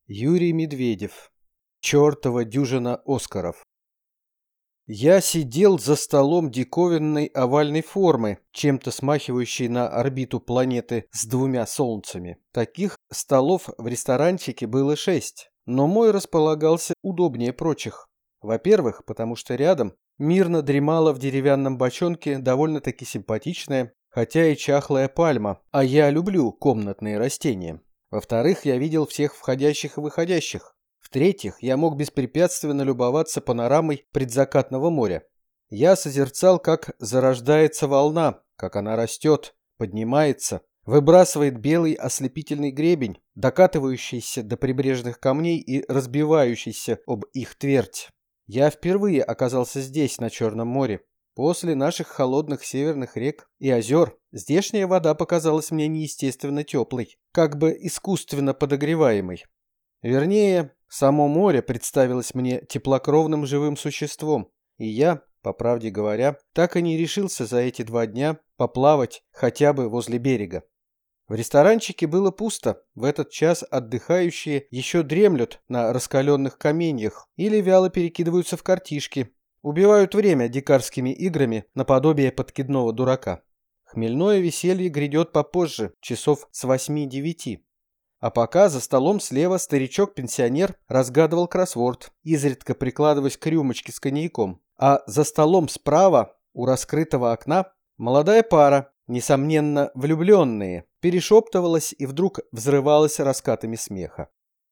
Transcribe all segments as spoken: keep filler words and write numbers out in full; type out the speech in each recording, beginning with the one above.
Юрий Медведев. Чёртова дюжина Оскаров. Я сидел за столом диковинной овальной формы, чем-то смахивающей на орбиту планеты с двумя солнцами. Таких столов в ресторанчике было шесть, но мой располагался удобнее прочих. Во-первых, потому что рядом мирно дремала в деревянном бочонке довольно-таки симпатичная, хотя и чахлая пальма, а я люблю комнатные растения. Во-вторых, я видел всех входящих и выходящих. В-третьих, я мог беспрепятственно любоваться панорамой предзакатного моря. Я созерцал, как зарождается волна, как она растет, поднимается, выбрасывает белый ослепительный гребень, докатывающийся до прибрежных камней и разбивающийся об их твердь. Я впервые оказался здесь, на Черном море. После наших холодных северных рек и озер здешняя вода показалась мне неестественно теплой, как бы искусственно подогреваемой. Вернее, само море представилось мне теплокровным живым существом, и я, по правде говоря, так и не решился за эти два дня поплавать хотя бы возле берега. В ресторанчике было пусто, в этот час отдыхающие еще дремлют на раскаленных каменьях или вяло перекидываются в картишки, убивают время дикарскими играми наподобие подкидного дурака. Хмельное веселье грядет попозже, часов с восьми-девяти. А пока за столом слева старичок-пенсионер разгадывал кроссворд, изредка прикладываясь к рюмочке с коньяком. А за столом справа, у раскрытого окна, молодая пара, несомненно влюбленные, перешептывалась и вдруг взрывалась раскатами смеха.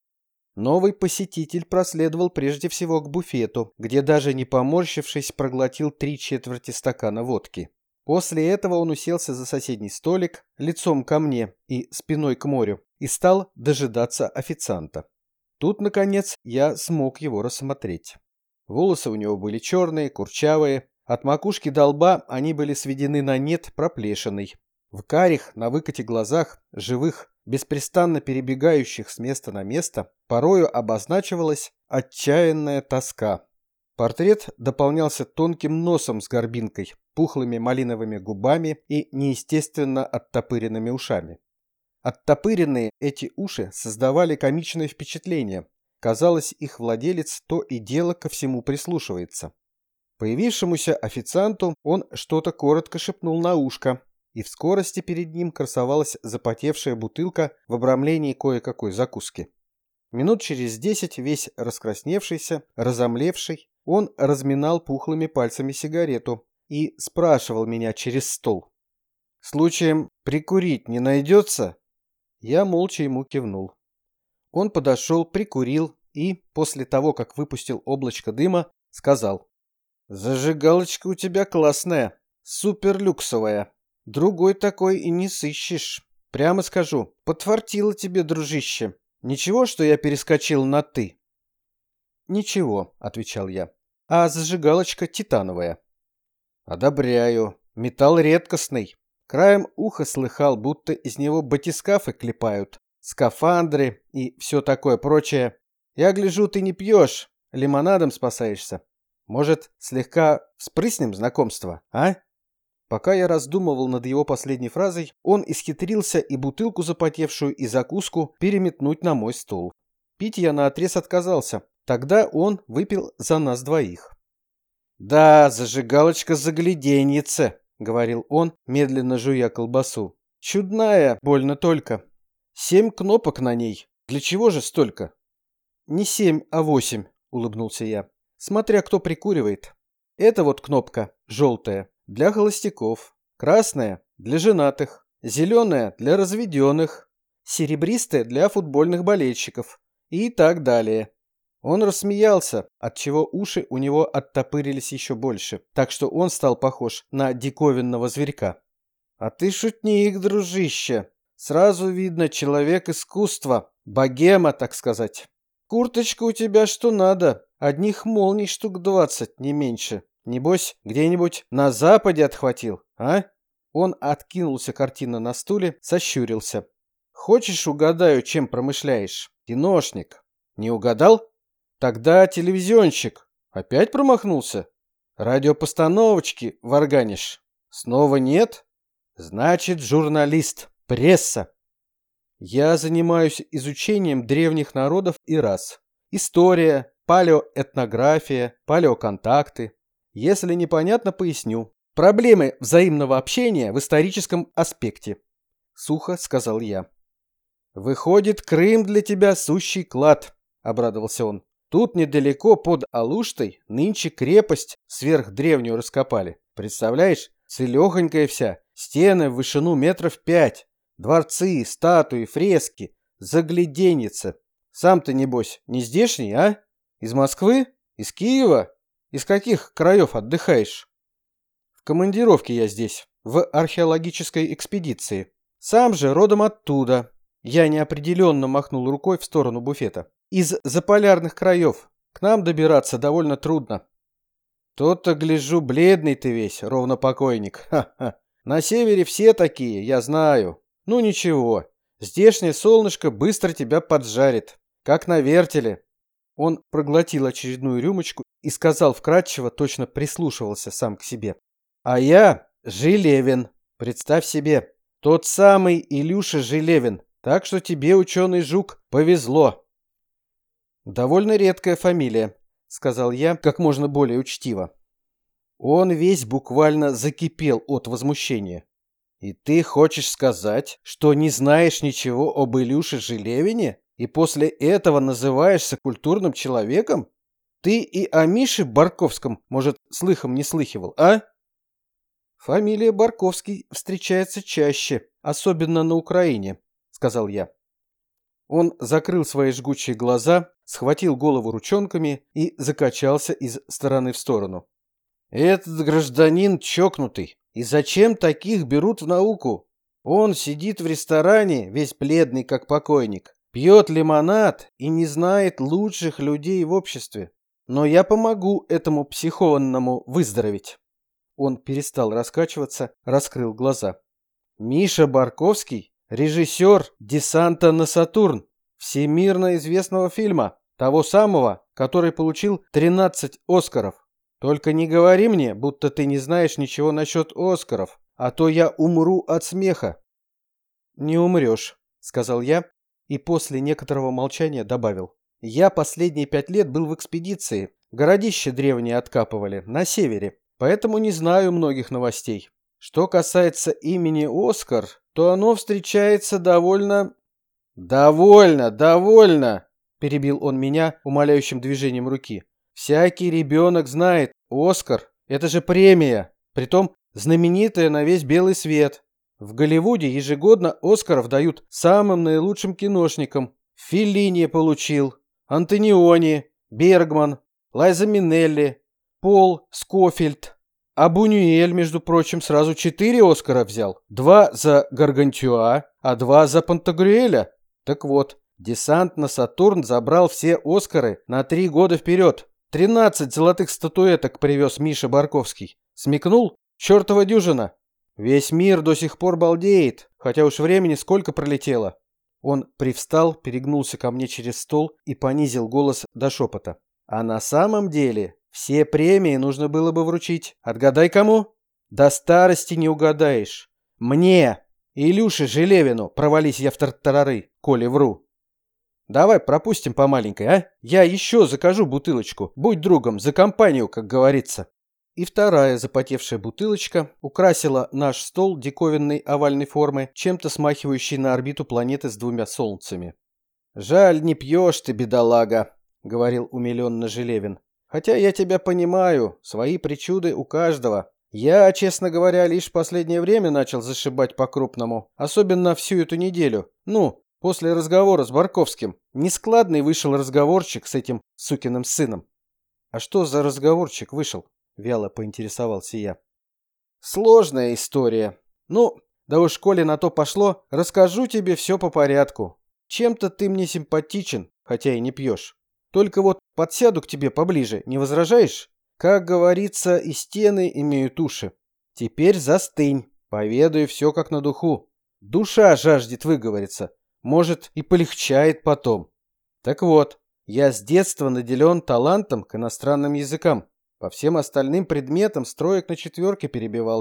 Новый посетитель проследовал прежде всего к буфету, где даже не поморщившись проглотил три четверти стакана водки. После этого он уселся за соседний столик, лицом ко мне и спиной к морю, и стал дожидаться официанта. Тут, наконец, я смог его рассмотреть. Волосы у него были черные, курчавые, от макушки до лба они были сведены на нет проплешиной. В карих, на выкате глазах, живых, беспрестанно перебегающих с места на место, порою обозначивалась отчаянная тоска. Портрет дополнялся тонким носом с горбинкой, пухлыми малиновыми губами и неестественно оттопыренными ушами. Оттопыренные эти уши создавали комичное впечатление. Казалось, их владелец то и дело ко всему прислушивается. Появившемуся официанту он что-то коротко шепнул на ушко, и в скорости перед ним красовалась запотевшая бутылка в обрамлении кое-какой закуски. Минут через десять, весь раскрасневшийся, разомлевший, он разминал пухлыми пальцами сигарету и спрашивал меня через стол. «Случаем прикурить не найдется?» Я молча ему кивнул. Он подошел, прикурил и, после того, как выпустил облачко дыма, сказал: «Зажигалочка у тебя классная, суперлюксовая. Другой такой и не сыщешь. Прямо скажу, подфартило тебе, дружище. Ничего, что я перескочил на «ты»?» «Ничего», — отвечал я. «А зажигалочка титановая». «Одобряю. Металл редкостный. Краем уха слыхал, будто из него батискафы клепают, скафандры и все такое прочее. Я гляжу, ты не пьешь, лимонадом спасаешься. Может, слегка вспрыснем знакомство, а?» Пока я раздумывал над его последней фразой, он исхитрился и бутылку запотевшую, и закуску переметнуть на мой стол. Пить я наотрез отказался. Тогда он выпил за нас двоих. «Да, зажигалочка загляденьица», — говорил он, медленно жуя колбасу. «Чудная, больно только. Семь кнопок на ней. Для чего же столько?» «Не семь, а восемь», — улыбнулся я. «Смотря кто прикуривает. Эта вот кнопка, желтая, для холостяков, красная – для женатых, зеленая – для разведенных, серебристая – для футбольных болельщиков и так далее». Он рассмеялся, отчего уши у него оттопырились еще больше, так что он стал похож на диковинного зверька. «А ты шутник, дружище. Сразу видно, человек искусства, богема, так сказать. Курточка у тебя что надо, одних молний штук двадцать, не меньше. Небось, где-нибудь на западе отхватил, а?» Он откинулся картинно на стуле, сощурился. «Хочешь, угадаю, чем промышляешь? Киношник. Не угадал? Тогда телевизионщик. Опять промахнулся? Радиопостановочки варганишь? Снова нет? Значит, журналист, пресса». Я занимаюсь изучением древних народов и рас. История, палеоэтнография, палеоконтакты. Если непонятно, поясню. Проблемы взаимного общения в историческом аспекте. Сухо сказал я. Выходит, Крым для тебя сущий клад, обрадовался он. Тут недалеко под Алуштой нынче крепость сверхдревнюю раскопали. Представляешь, целехонькая вся, стены в вышину метров пять, дворцы, статуи, фрески, загляденница. Сам-то, небось, не здешний, а? Из Москвы? Из Киева? Из каких краев отдыхаешь? В командировке я здесь, в археологической экспедиции. Сам же родом оттуда. Я неопределенно махнул рукой в сторону буфета. Из заполярных краев. К нам добираться довольно трудно. То-то, гляжу, бледный ты весь, ровно покойник. Ха-ха. На севере все такие, я знаю. Ну ничего, здешнее солнышко быстро тебя поджарит. Как на вертеле. Он проглотил очередную рюмочку и сказал вкратчиво, точно прислушивался сам к себе. А я Жилевин. Представь себе. Тот самый Илюша Жилевин. Так что тебе, ученый жук, повезло. Довольно редкая фамилия, сказал я как можно более учтиво. Он весь буквально закипел от возмущения. И ты хочешь сказать, что не знаешь ничего об Илюше Жилевине и после этого называешься культурным человеком? Ты и о Мише Барковском, может, слыхом не слыхивал, а? Фамилия Барковский встречается чаще, особенно на Украине, сказал я. Он закрыл свои жгучие глаза, схватил голову ручонками и закачался из стороны в сторону. Этот гражданин чокнутый. И зачем таких берут в науку? Он сидит в ресторане, весь бледный, как покойник, пьет лимонад и не знает лучших людей в обществе. Но я помогу этому психованному выздороветь. Он перестал раскачиваться, раскрыл глаза. Миша Барковский, режиссер «Десанта на Сатурн», всемирно известного фильма, того самого, который получил тринадцать Оскаров. Только не говори мне, будто ты не знаешь ничего насчет Оскаров, а то я умру от смеха. Не умрешь, сказал я и после некоторого молчания добавил. Я последние пять лет был в экспедиции, городище древнее откапывали, на севере, поэтому не знаю многих новостей. Что касается имени Оскар, то оно встречается довольно... «Довольно, довольно!» – перебил он меня умоляющим движением руки. «Всякий ребенок знает, Оскар – это же премия, притом знаменитая на весь белый свет. В Голливуде ежегодно Оскаров дают самым наилучшим киношникам. Феллини получил, Антониони, Бергман, Лайза Минелли, Пол Скофильд. А Бунюэль, между прочим, сразу четыре Оскара взял. Два за Гаргантюа, а два за Пантагрюэля. Так вот, «Десант на Сатурн» забрал все Оскары на три года вперед. Тринадцать золотых статуэток привез Миша Барковский. Смекнул? Чёртова дюжина. Весь мир до сих пор балдеет, хотя уж времени сколько пролетело. Он привстал, перегнулся ко мне через стол и понизил голос до шепота. А на самом деле все премии нужно было бы вручить. Отгадай кому? До старости не угадаешь. Мне, Илюше Жилевину, провались я в тартарары, коли вру. Давай пропустим по маленькой, а? Я еще закажу бутылочку. Будь другом, за компанию, как говорится. И вторая запотевшая бутылочка украсила наш стол диковинной овальной формы, чем-то смахивающей на орбиту планеты с двумя солнцами. «Жаль, не пьешь ты, бедолага», — говорил умиленно Жилевин. «Хотя я тебя понимаю, свои причуды у каждого. Я, честно говоря, лишь в последнее время начал зашибать по-крупному, особенно всю эту неделю. Ну, после разговора с Барковским. Нескладный вышел разговорчик с этим сукиным сыном». «А что за разговорчик вышел?» — вяло поинтересовался я. «Сложная история. Ну, да уж коли на то пошло, расскажу тебе все по порядку. Чем-то ты мне симпатичен, хотя и не пьешь. Только вот подсяду к тебе поближе, не возражаешь? Как говорится, и стены имеют уши. Теперь застынь, поведаю все как на духу. Душа жаждет выговориться. Может, и полегчает потом. Так вот, я с детства наделен талантом к иностранным языкам. По всем остальным предметам с троек на четверки перебивался.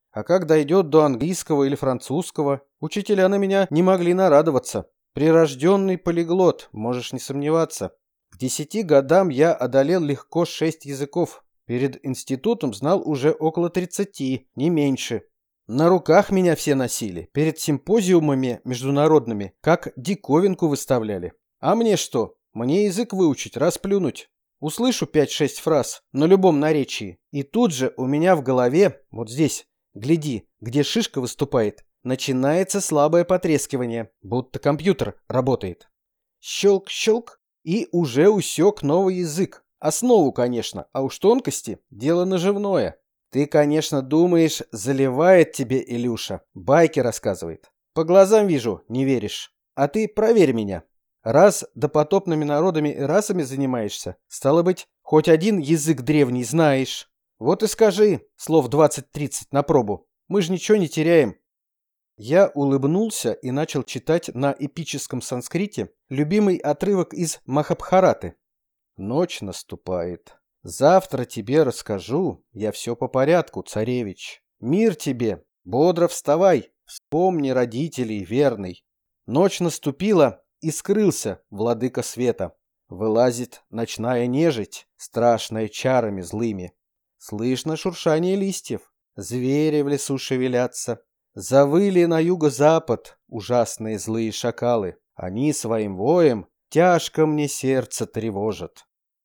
А как дойдет до английского или французского, учителя на меня не могли нарадоваться. Прирожденный полиглот, можешь не сомневаться. К десяти годам я одолел легко шесть языков. Перед институтом знал уже около тридцати, не меньше. На руках меня все носили, перед симпозиумами международными, как диковинку выставляли. А мне что? Мне язык выучить, расплюнуть. Услышу пять-шесть фраз на любом наречии, и тут же у меня в голове, вот здесь, гляди, где шишка выступает, начинается слабое потрескивание, будто компьютер работает. Щелк-щелк, и уже усек новый язык. Основу, конечно, а уж тонкости – дело наживное. Ты, конечно, думаешь, заливает тебе Илюша, байки рассказывает. По глазам вижу, не веришь. А ты проверь меня. Раз допотопными народами и расами занимаешься, стало быть, хоть один язык древний знаешь. Вот и скажи, слов двадцать-тридцать на пробу. Мы же ничего не теряем. Я улыбнулся и начал читать на эпическом санскрите любимый отрывок из Махабхараты. Ночь наступает. Завтра тебе расскажу, я все по порядку, царевич. Мир тебе, бодро вставай, вспомни родителей верный. Ночь наступила, и скрылся владыка света. Вылазит ночная нежить, страшная чарами злыми. Слышно шуршание листьев, звери в лесу шевелятся. Завыли на юго-запад ужасные злые шакалы. Они своим воем тяжко мне сердце тревожат.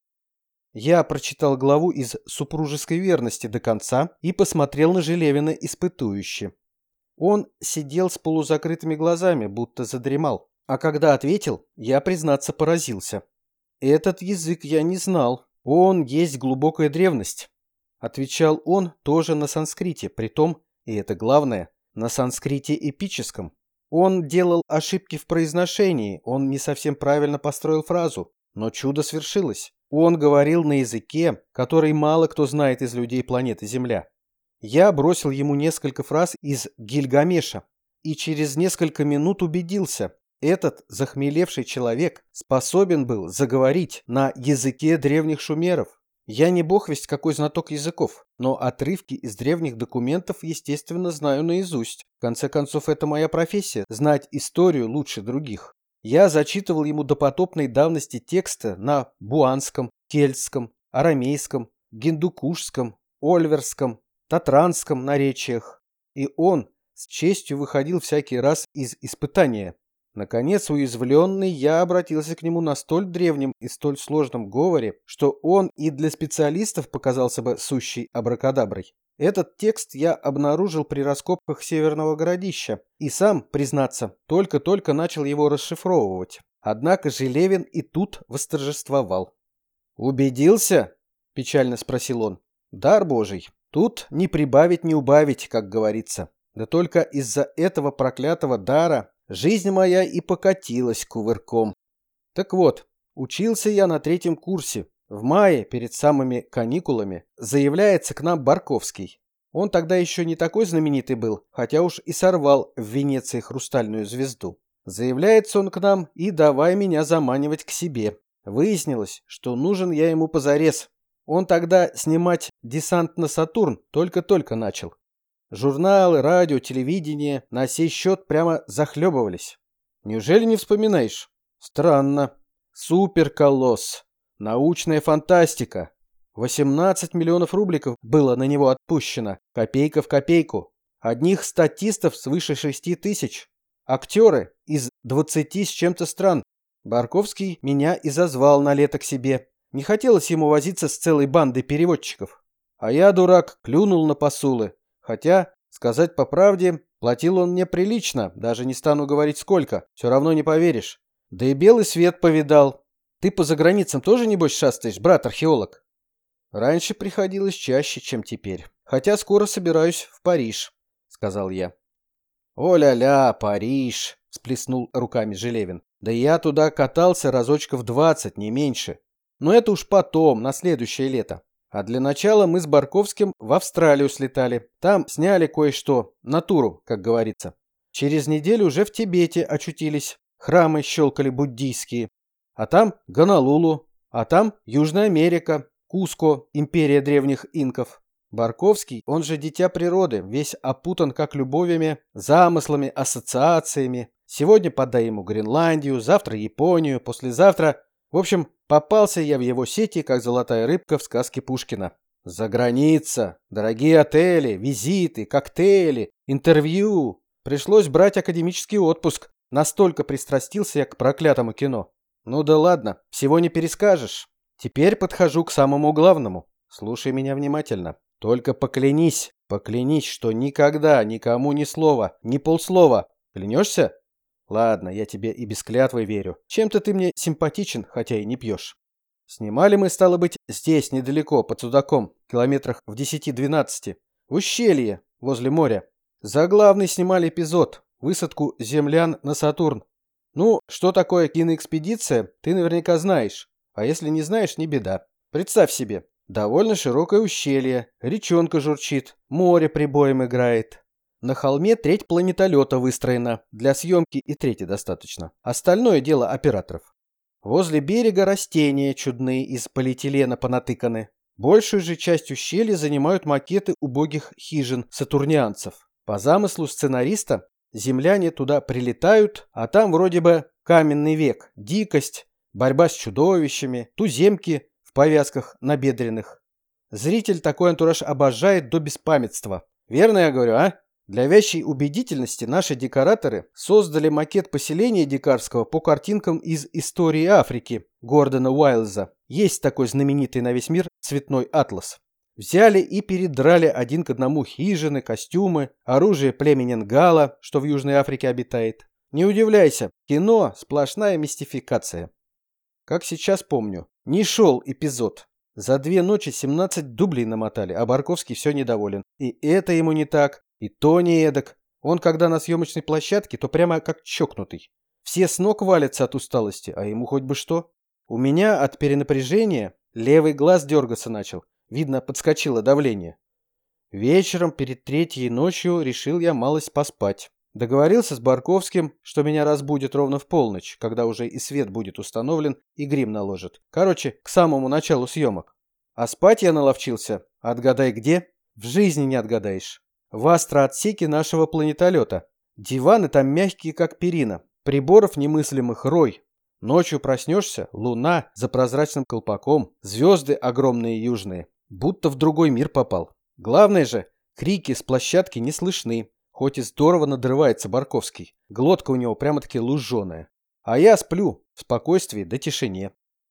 Я прочитал главу из «Супружеской верности» до конца и посмотрел на Желевина испытующе. Он сидел с полузакрытыми глазами, будто задремал. А когда ответил, я, признаться, поразился. Этот язык я не знал. Он есть глубокая древность. Отвечал он тоже на санскрите, притом, и это главное, на санскрите эпическом. Он делал ошибки в произношении, он не совсем правильно построил фразу, но чудо свершилось. Он говорил на языке, который мало кто знает из людей планеты Земля. Я бросил ему несколько фраз из Гильгамеша и через несколько минут убедился, этот захмелевший человек способен был заговорить на языке древних шумеров. Я не бог весть какой знаток языков, но отрывки из древних документов, естественно, знаю наизусть. В конце концов, это моя профессия – знать историю лучше других. Я зачитывал ему допотопной давности текста на буанском, кельтском, арамейском, гиндукушском, ольверском, татранском наречиях. И он с честью выходил всякий раз из испытания. Наконец, уязвленный, я обратился к нему на столь древнем и столь сложном говоре, что он и для специалистов показался бы сущей абракадаброй. Этот текст я обнаружил при раскопках Северного Городища и сам, признаться, только-только начал его расшифровывать. Однако Желевин и тут восторжествовал. «Убедился?» – печально спросил он. «Дар Божий. Тут не прибавить, не убавить, как говорится. Да только из-за этого проклятого дара жизнь моя и покатилась кувырком. Так вот, учился я на третьем курсе. В мае, перед самыми каникулами, заявляется к нам Барковский. Он тогда еще не такой знаменитый был, хотя уж и сорвал в Венеции хрустальную звезду. Заявляется он к нам и давай меня заманивать к себе. Выяснилось, что нужен я ему позарез. Он тогда снимать «Десант на Сатурн» только-только начал. Журналы, радио, телевидение на сей счет прямо захлебывались. Неужели не вспоминаешь? Странно. Суперколосс. Научная фантастика. восемнадцать миллионов рубликов было на него отпущено. Копейка в копейку. Одних статистов свыше шести тысяч. Актеры из двадцати с чем-то стран. Барковский меня и зазвал на лето к себе. Не хотелось ему возиться с целой бандой переводчиков. А я, дурак, клюнул на посулы. Хотя, сказать по правде, платил он мне прилично, даже не стану говорить сколько, все равно не поверишь. Да и белый свет повидал. Ты по заграницам тоже, небось, шастаешь, брат-археолог? Раньше приходилось чаще, чем теперь. Хотя скоро собираюсь в Париж, сказал я. О-ля-ля, Париж, всплеснул руками Желевин. Да я туда катался разочков двадцать, не меньше. Но это уж потом, на следующее лето. А для начала мы с Барковским в Австралию слетали. Там сняли кое-что, натуру, как говорится. Через неделю уже в Тибете очутились. Храмы щелкали буддийские. А там Гонолулу. А там Южная Америка, Куско, империя древних инков. Барковский, он же дитя природы, весь опутан как любовями, замыслами, ассоциациями. Сегодня подай ему Гренландию, завтра Японию, послезавтра... В общем, попался я в его сети, как золотая рыбка в сказке Пушкина. Заграница, дорогие отели, визиты, коктейли, интервью. Пришлось брать академический отпуск. Настолько пристрастился я к проклятому кино. Ну да ладно, всего не перескажешь. Теперь подхожу к самому главному. Слушай меня внимательно. Только поклянись, поклянись, что никогда никому ни слова, ни полслова. Клянешься? Ладно, я тебе и без клятвы верю. Чем-то ты мне симпатичен, хотя и не пьешь. Снимали мы, стало быть, здесь, недалеко, под Судаком, километрах в десяти-двенадцати, в ущелье, возле моря. Заглавный снимали эпизод – высадку землян на Сатурн. Ну, что такое киноэкспедиция, ты наверняка знаешь. А если не знаешь, не беда. Представь себе, довольно широкое ущелье, речонка журчит, море прибоем играет. На холме треть планетолета выстроена, для съемки и трети достаточно. Остальное дело операторов. Возле берега растения чудные из полиэтилена понатыканы. Большую же часть ущелья занимают макеты убогих хижин сатурнианцев. По замыслу сценариста, земляне туда прилетают, а там вроде бы каменный век, дикость, борьба с чудовищами, туземки в повязках набедренных. Зритель такой антураж обожает до беспамятства. Верно я говорю, а? Для вящей убедительности наши декораторы создали макет поселения дикарского по картинкам из «Истории Африки» Гордона Уайлза. Есть такой знаменитый на весь мир цветной атлас. Взяли и передрали один к одному хижины, костюмы, оружие племени Нгала, что в Южной Африке обитает. Не удивляйся, кино – сплошная мистификация. Как сейчас помню, не шел эпизод. За две ночи семнадцать дублей намотали, а Барковский все недоволен. И это ему не так. И то не эдак. Он, когда на съемочной площадке, то прямо как чокнутый. Все с ног валятся от усталости, а ему хоть бы что. У меня от перенапряжения левый глаз дергаться начал. Видно, подскочило давление. Вечером перед третьей ночью решил я малость поспать. Договорился с Барковским, что меня разбудит ровно в полночь, когда уже и свет будет установлен, и грим наложит. Короче, к самому началу съемок. А спать я наловчился. Отгадай где? В жизни не отгадаешь. В астроотсеке нашего планетолета. Диваны там мягкие, как перина. Приборов немыслимых рой. Ночью проснешься, луна за прозрачным колпаком, звезды огромные южные. Будто в другой мир попал. Главное же, крики с площадки не слышны. Хоть и здорово надрывается Барковский. Глотка у него прямо-таки луженая. А я сплю в спокойствии да тишине.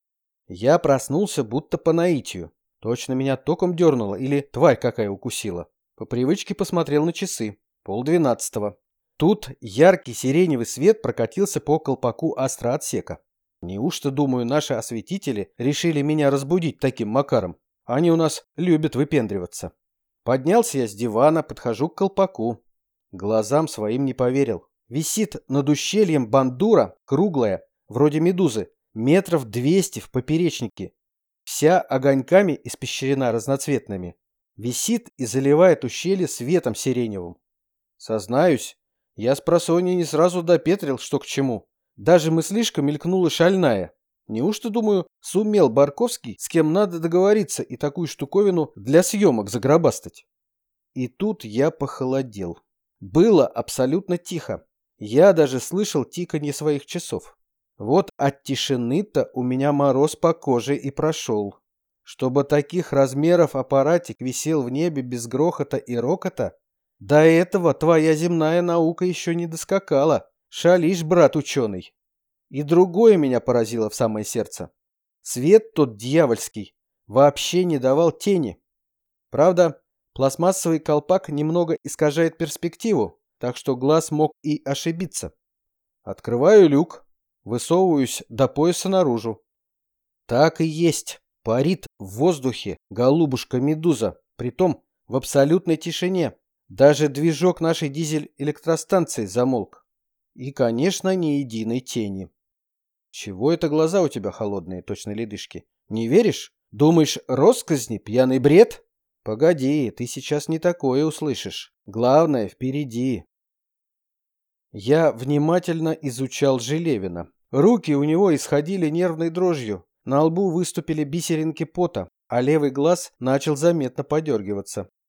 Я проснулся будто по наитию. Точно меня током дернуло или тварь какая укусила. По привычке посмотрел на часы. Полдвенадцатого. Тут яркий сиреневый свет прокатился по колпаку астроотсека. Неужто, думаю, наши осветители решили меня разбудить таким макаром? Они у нас любят выпендриваться. Поднялся я с дивана, подхожу к колпаку. Глазам своим не поверил. Висит над ущельем бандура, круглая, вроде медузы, метров двести в поперечнике. Вся огоньками испещрена разноцветными. Висит и заливает ущелье светом сиреневым. Сознаюсь, я с просонья не сразу допетрил, что к чему. Даже мыслишка мелькнула шальная. Неужто, думаю, сумел Барковский, с кем надо договориться и такую штуковину для съемок загробастать? И тут я похолодел. Было абсолютно тихо. Я даже слышал тиканье своих часов. Вот от тишины-то у меня мороз по коже и прошел. Чтобы таких размеров аппаратик висел в небе без грохота и рокота, до этого твоя земная наука еще не доскакала. Шалишь, брат ученый. И другое меня поразило в самое сердце. Свет тот дьявольский вообще не давал тени. Правда, пластмассовый колпак немного искажает перспективу, так что глаз мог и ошибиться. Открываю люк, высовываюсь до пояса наружу. Так и есть. Парит в воздухе голубушка-медуза, притом в абсолютной тишине. Даже движок нашей дизель-электростанции замолк. И, конечно, ни единой тени. Чего это глаза у тебя холодные, точно ледышки? Не веришь? Думаешь, россказни, пьяный бред? Погоди, ты сейчас не такое услышишь. Главное, впереди. Я внимательно изучал Желевина. Руки у него исходили нервной дрожью. На лбу выступили бисеринки пота, а левый глаз начал заметно подергиваться.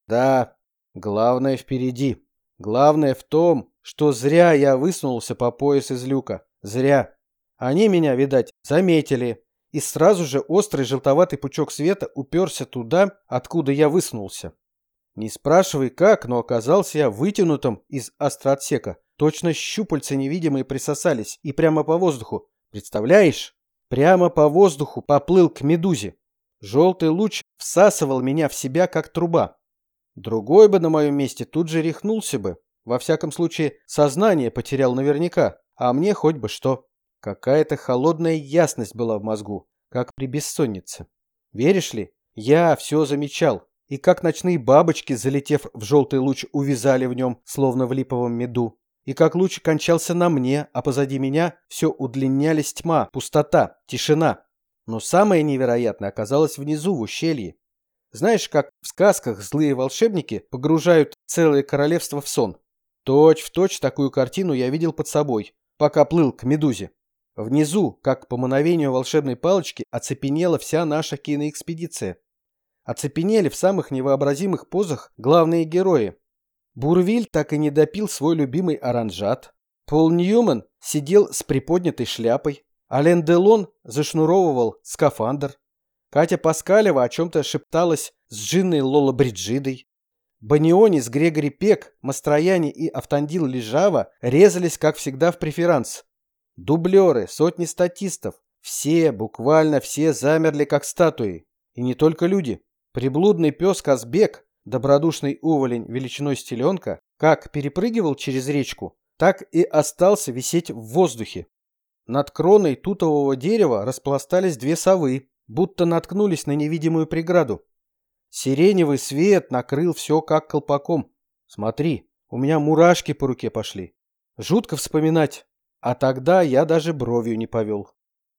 Да, главное впереди. Главное в том, что зря я высунулся по пояс из люка. Зря. Они меня, видать, заметили. И сразу же острый желтоватый пучок света уперся туда, откуда я высунулся. Не спрашивай как, но оказался я вытянутым из астроотсека. Точно щупальца невидимые присосались и прямо по воздуху. Представляешь? Прямо по воздуху поплыл к медузе. Желтый луч всасывал меня в себя, как труба. Другой бы на моем месте тут же рехнулся бы. Во всяком случае, сознание потерял наверняка, а мне хоть бы что. Какая-то холодная ясность была в мозгу, как при бессоннице. Веришь ли, я все замечал, и как ночные бабочки, залетев в желтый луч, увязали в нем, словно в липовом меду, и как луч кончался на мне, а позади меня все удлинялись тьма, пустота, тишина. Но самое невероятное оказалось внизу, в ущелье. Знаешь, как в сказках злые волшебники погружают целое королевство в сон? Точь в точь такую картину я видел под собой, пока плыл к медузе. Внизу, как по мановению волшебной палочки, оцепенела вся наша киноэкспедиция. Оцепенели в самых невообразимых позах главные герои. Бурвиль так и не допил свой любимый оранжат. Пол Ньюман сидел с приподнятой шляпой. Ален Делон зашнуровывал скафандр. Катя Паскалева о чем-то шепталась с Джинной Лоло Бриджидой. Банионис, Грегори Пек, Мастрояни и Автандил Лежава резались, как всегда, в преферанс. Дублеры, сотни статистов. Все, буквально все замерли, как статуи. И не только люди. Приблудный пес Казбек, добродушный уволень величиной с теленка, как перепрыгивал через речку, так и остался висеть в воздухе. Над кроной тутового дерева распластались две совы, будто наткнулись на невидимую преграду. Сиреневый свет накрыл все как колпаком. Смотри, у меня мурашки по руке пошли. Жутко вспоминать. А тогда я даже бровью не повел.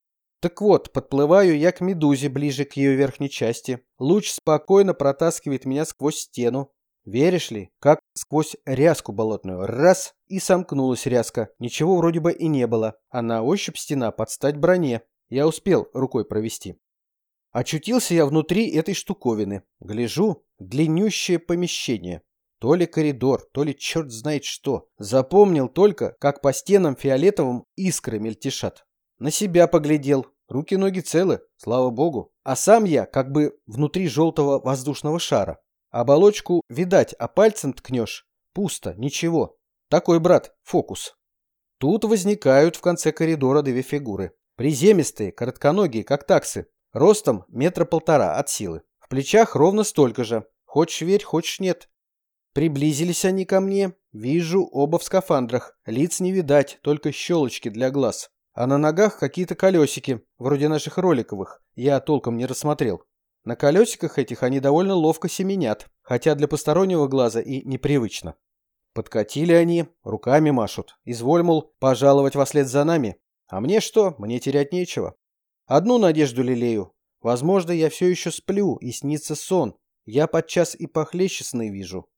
Так вот, подплываю я к медузе ближе к ее верхней части. Луч спокойно протаскивает меня сквозь стену. Веришь ли, как сквозь ряску болотную. Раз, и сомкнулась ряска. Ничего вроде бы и не было. А на ощупь стена под стать броне. Я успел рукой провести. Очутился я внутри этой штуковины. Гляжу, длиннющее помещение. То ли коридор, то ли черт знает что. Запомнил только, как по стенам фиолетовым искры мельтешат. На себя поглядел. Руки-ноги целы, слава богу. А сам я как бы внутри желтого воздушного шара. Оболочку видать, а пальцем ткнешь. Пусто, ничего. Такой, брат, фокус. Тут возникают в конце коридора две фигуры. Приземистые, коротконогие, как таксы. Ростом метра полтора от силы. В плечах ровно столько же. Хочешь верь, хочешь нет. Приблизились они ко мне. Вижу, оба в скафандрах. Лиц не видать, только щелочки для глаз. А на ногах какие-то колесики, вроде наших роликовых. Я толком не рассмотрел. На колесиках этих они довольно ловко семенят, хотя для постороннего глаза и непривычно. Подкатили они, руками машут. Изволь, мол, пожаловать вслед за нами. А мне что? Мне терять нечего. Одну надежду лелею. Возможно, я все еще сплю, и снится сон. Я подчас и похлеще сны вижу.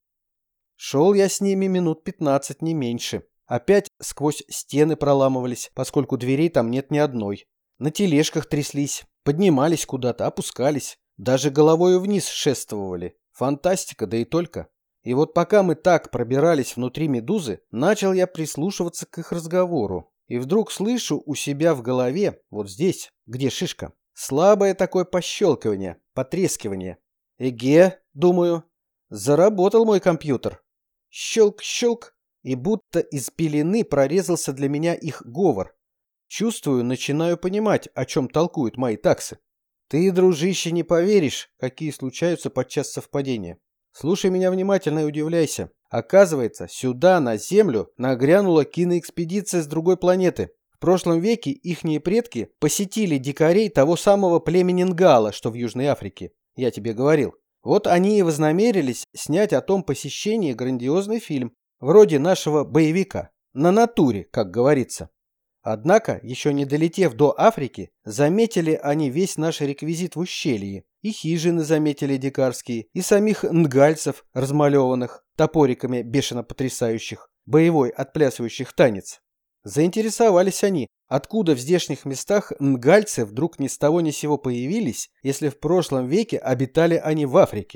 Шел я с ними минут пятнадцать, не меньше. Опять сквозь стены проламывались, поскольку дверей там нет ни одной. На тележках тряслись, поднимались куда-то, опускались. Даже головою вниз шествовали. Фантастика, да и только. И вот пока мы так пробирались внутри медузы, начал я прислушиваться к их разговору. И вдруг слышу у себя в голове, вот здесь, где шишка, слабое такое пощелкивание, потрескивание. Эге, думаю, заработал мой компьютер. Щелк-щелк, и будто из пелены прорезался для меня их говор. Чувствую, начинаю понимать, о чем толкуют мои таксы. Ты, дружище, не поверишь, какие случаются подчас совпадения. Слушай меня внимательно и удивляйся. Оказывается, сюда, на Землю, нагрянула киноэкспедиция с другой планеты. В прошлом веке ихние предки посетили дикарей того самого племени Нгала, что в Южной Африке. Я тебе говорил. Вот они и вознамерились снять о том посещении грандиозный фильм, вроде нашего боевика. На натуре, как говорится. Однако, еще не долетев до Африки, заметили они весь наш реквизит в ущелье. И хижины заметили дикарские, и самих нгальцев, размалеванных, топориками бешено потрясающих, боевой отплясывающих танец. Заинтересовались они, откуда в здешних местах нгальцы вдруг ни с того ни сего появились, если в прошлом веке обитали они в Африке.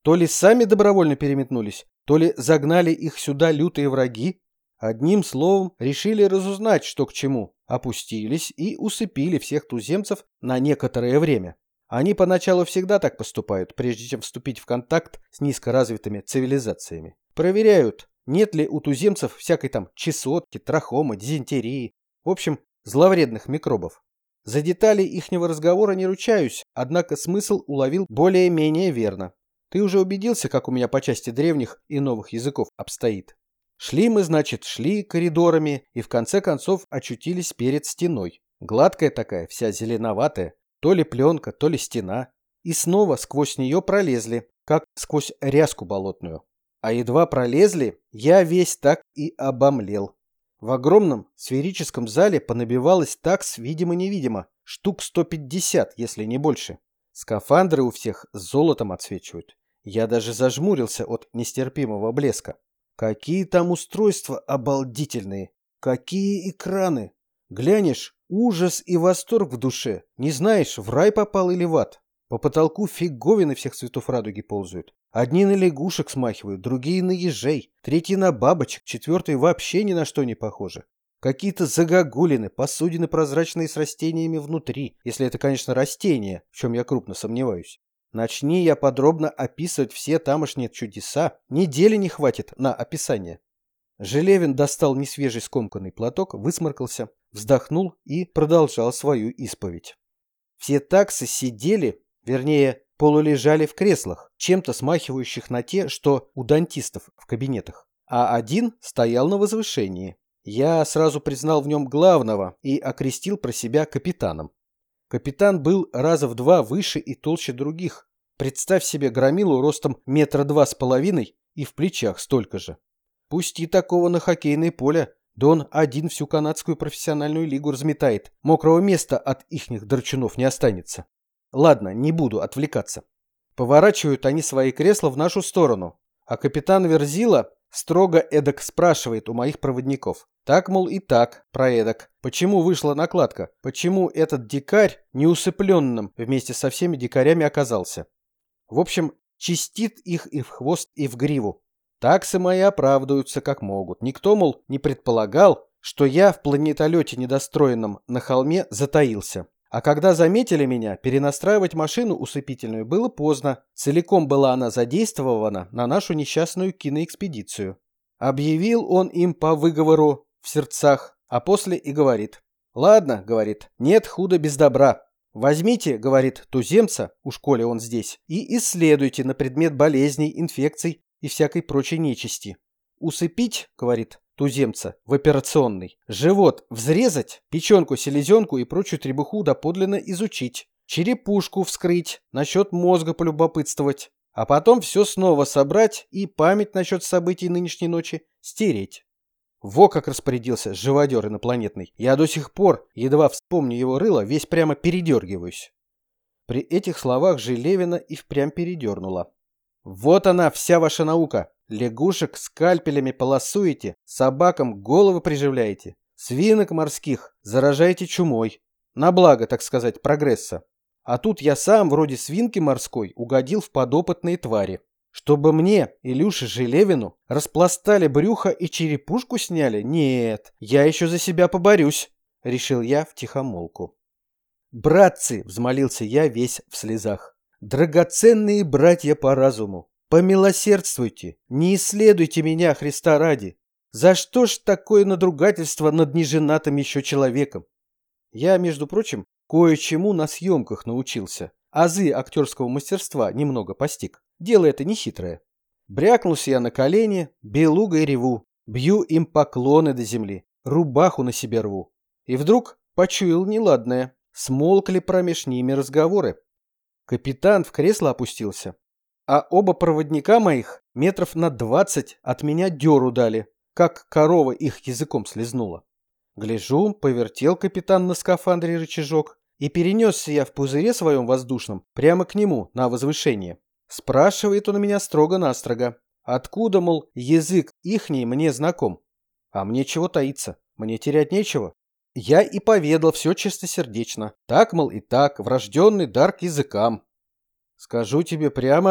То ли сами добровольно переметнулись, то ли загнали их сюда лютые враги. Одним словом, решили разузнать, что к чему, опустились и усыпили всех туземцев на некоторое время. Они поначалу всегда так поступают, прежде чем вступить в контакт с низкоразвитыми цивилизациями. Проверяют, нет ли у туземцев всякой там чесотки, трахомы, дизентерии, в общем, зловредных микробов. За детали ихнего разговора не ручаюсь, однако смысл уловил более-менее верно. Ты уже убедился, как у меня по части древних и новых языков обстоит? Шли мы, значит, шли коридорами и в конце концов очутились перед стеной. Гладкая такая, вся зеленоватая, то ли пленка, то ли стена. И снова сквозь нее пролезли, как сквозь ряску болотную. А едва пролезли, я весь так и обомлел. В огромном сферическом зале понабивалось такс видимо-невидимо, штук сто пятьдесят, если не больше. Скафандры у всех с золотом отсвечивают. Я даже зажмурился от нестерпимого блеска. Какие там устройства обалдительные! Какие экраны! Глянешь, ужас и восторг в душе. Не знаешь, в рай попал или в ад. По потолку фиговины всех цветов радуги ползают. Одни на лягушек смахивают, другие на ежей, третьи на бабочек, четвертые вообще ни на что не похожи. Какие-то загогулины, посудины прозрачные с растениями внутри, если это, конечно, растения, в чем я крупно сомневаюсь. Начни я подробно описывать все тамошние чудеса, недели не хватит на описание. Желевин достал несвежий скомканный платок, высморкался, вздохнул и продолжал свою исповедь. Все таксы сидели, вернее, полулежали в креслах, чем-то смахивающих на те, что у дантистов в кабинетах. А один стоял на возвышении. Я сразу признал в нем главного и окрестил про себя капитаном. Капитан был раза в два выше и толще других. Представь себе громилу ростом метра два с половиной и в плечах столько же. Пусти такого на хоккейное поле, да он один всю канадскую профессиональную лигу разметает. Мокрого места от ихних драчунов не останется. Ладно, не буду отвлекаться. Поворачивают они свои кресла в нашу сторону, а капитан Верзила строго эдак спрашивает у моих проводников. Так, мол, и так, про эдак. Почему вышла накладка? Почему этот дикарь неусыпленным вместе со всеми дикарями оказался? В общем, чистит их и в хвост, и в гриву. Таксы мои оправдываются как могут. Никто, мол, не предполагал, что я в планетолете недостроенном на холме затаился. А когда заметили меня, перенастраивать машину усыпительную было поздно. Целиком была она задействована на нашу несчастную киноэкспедицию. Объявил он им по выговору в сердцах, а после и говорит. «Ладно, — говорит, — нет худа без добра. Возьмите, — говорит, — туземца, уж коли он здесь, и исследуйте на предмет болезней, инфекций и всякой прочей нечисти. Усыпить, — говорит, — туземца в операционной, живот взрезать, печенку, селезенку и прочую требуху доподлинно изучить, черепушку вскрыть, насчет мозга полюбопытствовать, а потом все снова собрать и память насчет событий нынешней ночи стереть». Во как распорядился живодер инопланетный. Я до сих пор, едва вспомню его рыло, весь прямо передергиваюсь. При этих словах Желевина и впрямь передернула. «Вот она, вся ваша наука. Лягушек скальпелями полосуете, собакам головы приживляете, свинок морских заражаете чумой. На благо, так сказать, прогресса. А тут я сам, вроде свинки морской, угодил в подопытные твари. Чтобы мне, Илюше Желевину, распластали брюхо и черепушку сняли? Нет, я еще за себя поборюсь», — решил я втихомолку. «Братцы!» — взмолился я весь в слезах. «Драгоценные братья по разуму! Помилосердствуйте, не исследуйте меня, Христа ради! За что ж такое надругательство над неженатым еще человеком? Я, между прочим, кое-чему на съемках научился. Азы актерского мастерства немного постиг. Дело это нехитрое. Брякнулся я на колени, белугой реву, бью им поклоны до земли, рубаху на себе рву. И вдруг почуял неладное, смолкли промеж ними разговоры. Капитан в кресло опустился, а оба проводника моих метров на двадцать от меня дёру дали, как корова их языком слезнула. Гляжу, повертел капитан на скафандре рычажок, и перенесся я в пузыре своем воздушном прямо к нему на возвышение. Спрашивает он меня строго-настрого, откуда, мол, язык ихний мне знаком. А мне чего таиться, мне терять нечего. Я и поведал все чистосердечно. Так, мол, и так, врожденный дар к языкам. Скажу тебе прямо,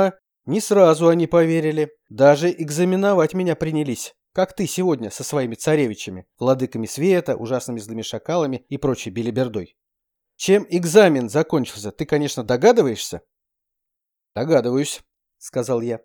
Не сразу они поверили, даже экзаменовать меня принялись, как ты сегодня со своими царевичами, владыками света, ужасными злыми шакалами и прочей белибердой. Чем экзамен закончился, ты, конечно, догадываешься? Догадываюсь, сказал я.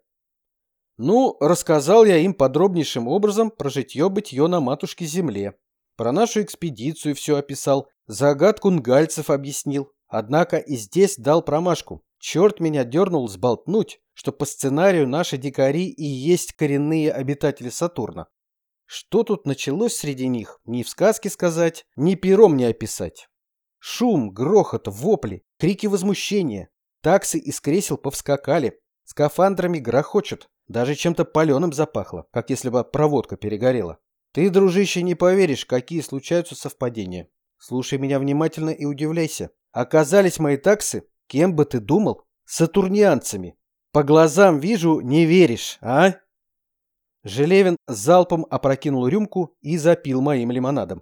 Ну, рассказал я им подробнейшим образом про житье-бытье на матушке-земле. Про нашу экспедицию все описал, загадку нгальцев объяснил. Однако и здесь дал промашку. Черт меня дернул сболтнуть, что по сценарию наши дикари и есть коренные обитатели Сатурна. Что тут началось среди них, ни в сказке сказать, ни пером не описать. Шум, грохот, вопли, крики возмущения. Таксы из кресел повскакали, скафандрами грохочут, даже чем-то паленым запахло, как если бы проводка перегорела. Ты, дружище, не поверишь, какие случаются совпадения. Слушай меня внимательно и удивляйся. Оказались мои таксы, кем бы ты думал, сатурнианцами. По глазам вижу, не веришь, а? Желевин залпом опрокинул рюмку и запил моим лимонадом.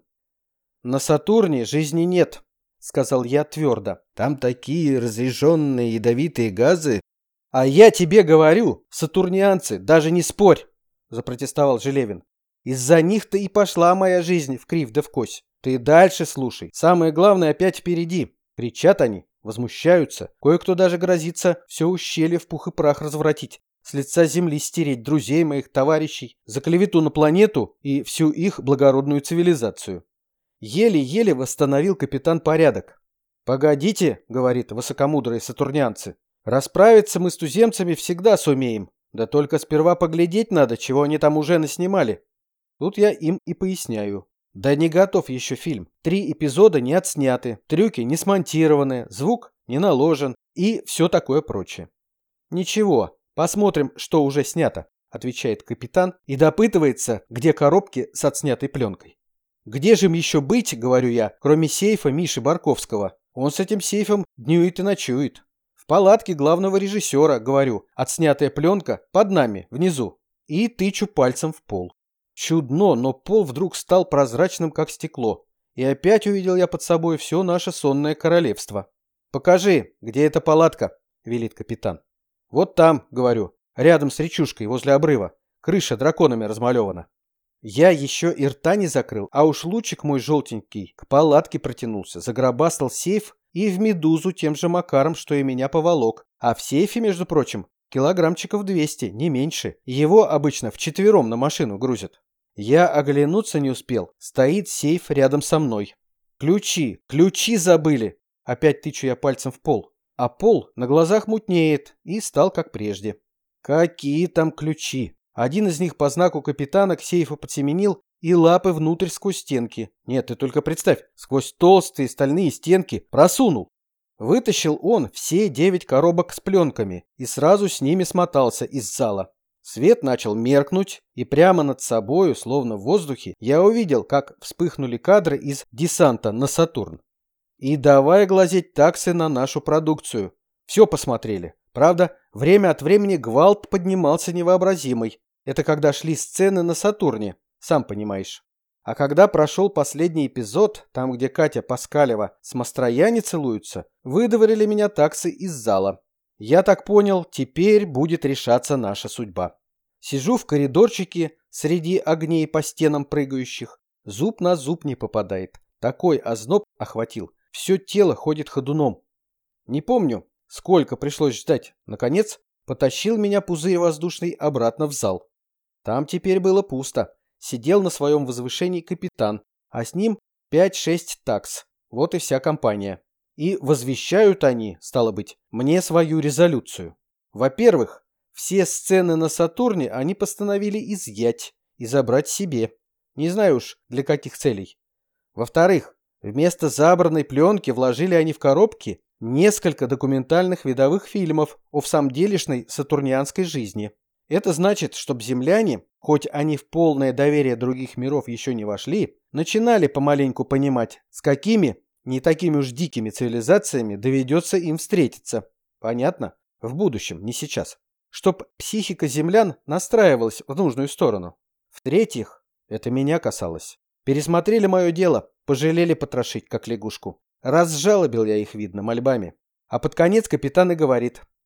На Сатурне жизни нет, сказал я твердо. Там такие разряженные ядовитые газы. А я тебе говорю, сатурнианцы, даже не спорь, запротестовал Желевин. Из-за них-то и пошла моя жизнь в крив да в кось. Ты дальше слушай. Самое главное опять впереди. Кричат они, возмущаются. Кое-кто даже грозится все ущелье в пух и прах развратить. С лица земли стереть друзей моих, товарищей, за клевету на планету и всю их благородную цивилизацию. Еле-еле восстановил капитан порядок. «Погодите», — говорит высокомудрые сатурнянцы, — «расправиться мы с туземцами всегда сумеем. Да только сперва поглядеть надо, чего они там уже наснимали». Тут я им и поясняю. Да не готов еще фильм. Три эпизода не отсняты, трюки не смонтированы, звук не наложен и все такое прочее. «Ничего, посмотрим, что уже снято», — отвечает капитан и допытывается, где коробки с отснятой пленкой. «Где же им еще быть, — говорю я, — кроме сейфа Миши Барковского? Он с этим сейфом днюет и ночует. В палатке главного режиссера, — говорю, — отснятая пленка под нами, внизу». И тычу пальцем в пол. Чудно, но пол вдруг стал прозрачным, как стекло. И опять увидел я под собой все наше сонное королевство. «Покажи, где эта палатка?» — велит капитан. «Вот там, — говорю, — рядом с речушкой, возле обрыва. Крыша драконами размалевана». Я еще и рта не закрыл, а уж лучик мой желтенький к палатке протянулся, загробастал сейф и в медузу тем же макаром, что и меня поволок. А в сейфе, между прочим, килограммчиков двести, не меньше. Его обычно вчетвером на машину грузят. Я оглянуться не успел. Стоит сейф рядом со мной. «Ключи! Ключи забыли!» Опять тычу я пальцем в пол. А пол на глазах мутнеет и стал как прежде. Какие там ключи! Один из них по знаку капитана к сейфу подсеменил и лапы внутрь сквозь стенки. Нет, ты только представь, сквозь толстые стальные стенки просунул. Вытащил он все девять коробок с пленками и сразу с ними смотался из зала. Свет начал меркнуть, и прямо над собою, словно в воздухе, я увидел, как вспыхнули кадры из «Десанта на Сатурн». И давай глазеть таксы на нашу продукцию. Все посмотрели. Правда, время от времени гвалт поднимался невообразимый. Это когда шли сцены на Сатурне, сам понимаешь. А когда прошел последний эпизод, там, где Катя Паскалева с Мастрояни целуются, выдворили меня таксы из зала. Я так понял, теперь будет решаться наша судьба. Сижу в коридорчике среди огней по стенам прыгающих. Зуб на зуб не попадает. Такой озноб охватил. Все тело ходит ходуном. Не помню, сколько пришлось ждать. Наконец, потащил меня пузырь воздушный обратно в зал. Там теперь было пусто. Сидел на своем возвышении капитан, а с ним пять-шесть такс. Вот и вся компания. И возвещают они, стало быть, мне свою резолюцию. Во-первых, все сцены на Сатурне они постановили изъять и забрать себе. Не знаю уж, для каких целей. Во-вторых, вместо забранной пленки вложили они в коробки несколько документальных видовых фильмов о всамделишной сатурнианской жизни. Это значит, чтобы земляне, хоть они в полное доверие других миров еще не вошли, начинали помаленьку понимать, с какими не такими уж дикими цивилизациями доведется им встретиться. Понятно? В будущем, не сейчас. Чтоб психика землян настраивалась в нужную сторону. В-третьих, это меня касалось. Пересмотрели мое дело, пожалели потрошить, как лягушку. Разжалобил я их, видно, мольбами. А под конец капитан и говорит: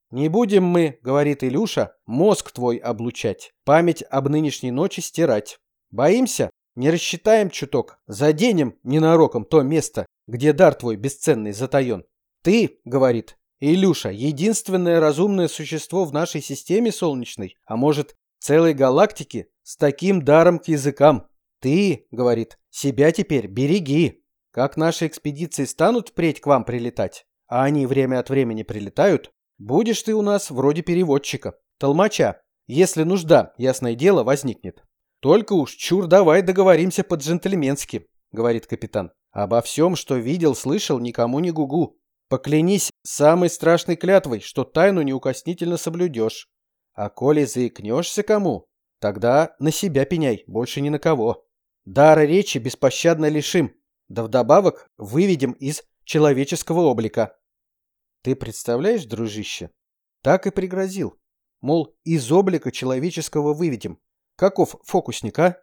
Не будем мы, говорит Илюша, мозг твой облучать, память об нынешней ночи стирать. Боимся? Не рассчитаем чуток, заденем ненароком то место, где дар твой бесценный затаен. Ты, говорит Илюша, единственное разумное существо в нашей системе солнечной, а может, целой галактике, с таким даром к языкам. Ты, говорит, себя теперь береги. Как наши экспедиции станут впредь к вам прилетать, а они время от времени прилетают, будешь ты у нас вроде переводчика, толмача, если нужда, ясное дело, возникнет. Только уж чур давай договоримся по-джентльменски, говорит капитан. Обо всем, что видел, слышал, никому не гугу. Поклянись самой страшной клятвой, что тайну неукоснительно соблюдешь. А коли заикнешься кому, тогда на себя пеняй, больше ни на кого. Дара речи беспощадно лишим, да вдобавок выведем из человеческого облика. Ты представляешь, дружище? Так и пригрозил. Мол, из облика человеческого выведем. Каков фокусник, а?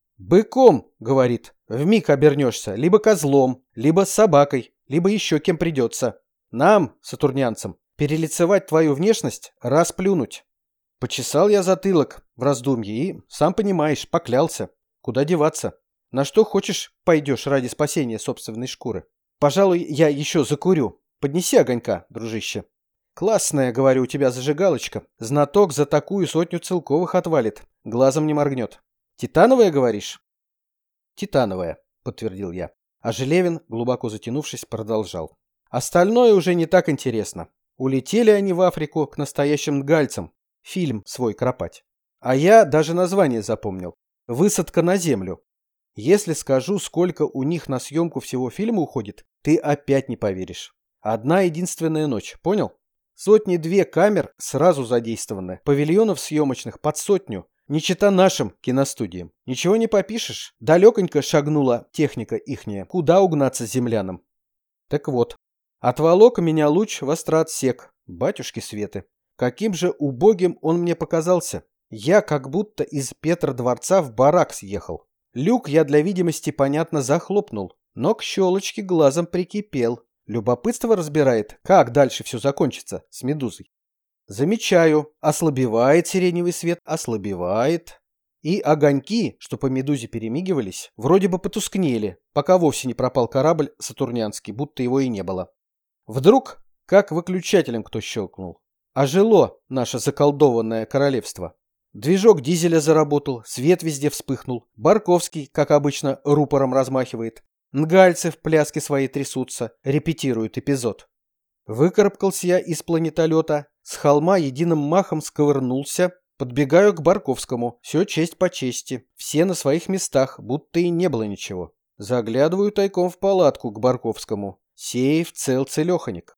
Быком, говорит, вмиг обернешься, либо козлом, либо собакой, либо еще кем придется. Нам, сатурнянцам, перелицевать твою внешность, расплюнуть. Почесал я затылок в раздумье и, сам понимаешь, поклялся. Куда деваться? На что хочешь пойдешь ради спасения собственной шкуры? Пожалуй, я еще закурю. Поднеси огонька, дружище. Классная, говорю, у тебя зажигалочка. Знаток за такую сотню целковых отвалит. Глазом не моргнет. Титановая, говоришь? Титановая, подтвердил я. А Желевин, глубоко затянувшись, продолжал. Остальное уже не так интересно. Улетели они в Африку к настоящим гальцам. Фильм свой кропать. А я даже название запомнил. «Высадка на землю». Если скажу, сколько у них на съемку всего фильма уходит, ты опять не поверишь. Одна единственная ночь, понял? Сотни-две камер сразу задействованы, павильонов съемочных под сотню, не чета нашим киностудиям. Ничего не попишешь, далеконько шагнула техника ихняя, куда угнаться землянам. Так вот, отволок меня луч в астроотсек, батюшки Светы. Каким же убогим он мне показался. Я как будто из Петродворца в барак съехал. Люк я для видимости, понятно, захлопнул, но к щелочке глазом прикипел. Любопытство разбирает, как дальше все закончится с медузой. Замечаю, ослабевает сиреневый свет, ослабевает. И огоньки, что по медузе перемигивались, вроде бы потускнели, пока вовсе не пропал корабль сатурнянский, будто его и не было. Вдруг, как выключателем кто щелкнул, ожило наше заколдованное королевство. Движок дизеля заработал, свет везде вспыхнул. Барковский, как обычно, рупором размахивает. Нгальцы в пляске своей трясутся, репетируют эпизод. Выкарабкался я из планетолета, с холма единым махом сковырнулся, подбегаю к Барковскому, все честь по чести, все на своих местах, будто и не было ничего. Заглядываю тайком в палатку к Барковскому, сейф цел-целеханик.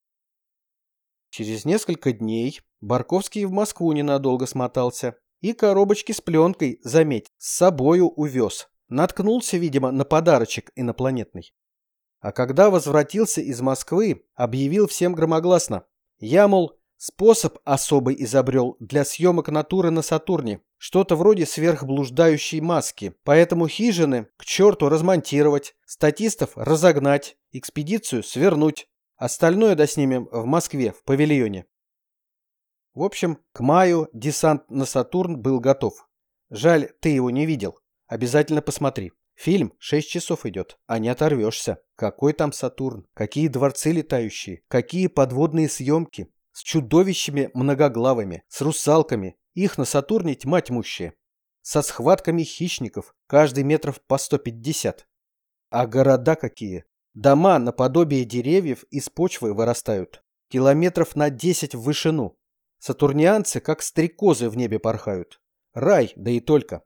Через несколько дней Барковский в Москву ненадолго смотался и коробочки с пленкой, заметь, с собою увез. Наткнулся, видимо, на подарочек инопланетный. А когда возвратился из Москвы, объявил всем громогласно. Я, мол, способ особый изобрел для съемок натуры на Сатурне. Что-то вроде сверхблуждающей маски. Поэтому хижины к черту размонтировать, статистов разогнать, экспедицию свернуть. Остальное доснимем в Москве, в павильоне. В общем, к маю десант на Сатурн был готов. Жаль, ты его не видел. Обязательно посмотри. Фильм шесть часов идет, а не оторвешься. Какой там Сатурн, какие дворцы летающие, какие подводные съемки. С чудовищами многоглавыми, с русалками. Их на Сатурне тьма тьмущая. Со схватками хищников, каждый метров по сто пятьдесят. А города какие. Дома наподобие деревьев из почвы вырастают. Километров на десять в вышину. Сатурнианцы, как стрекозы, в небе порхают. Рай, да и только.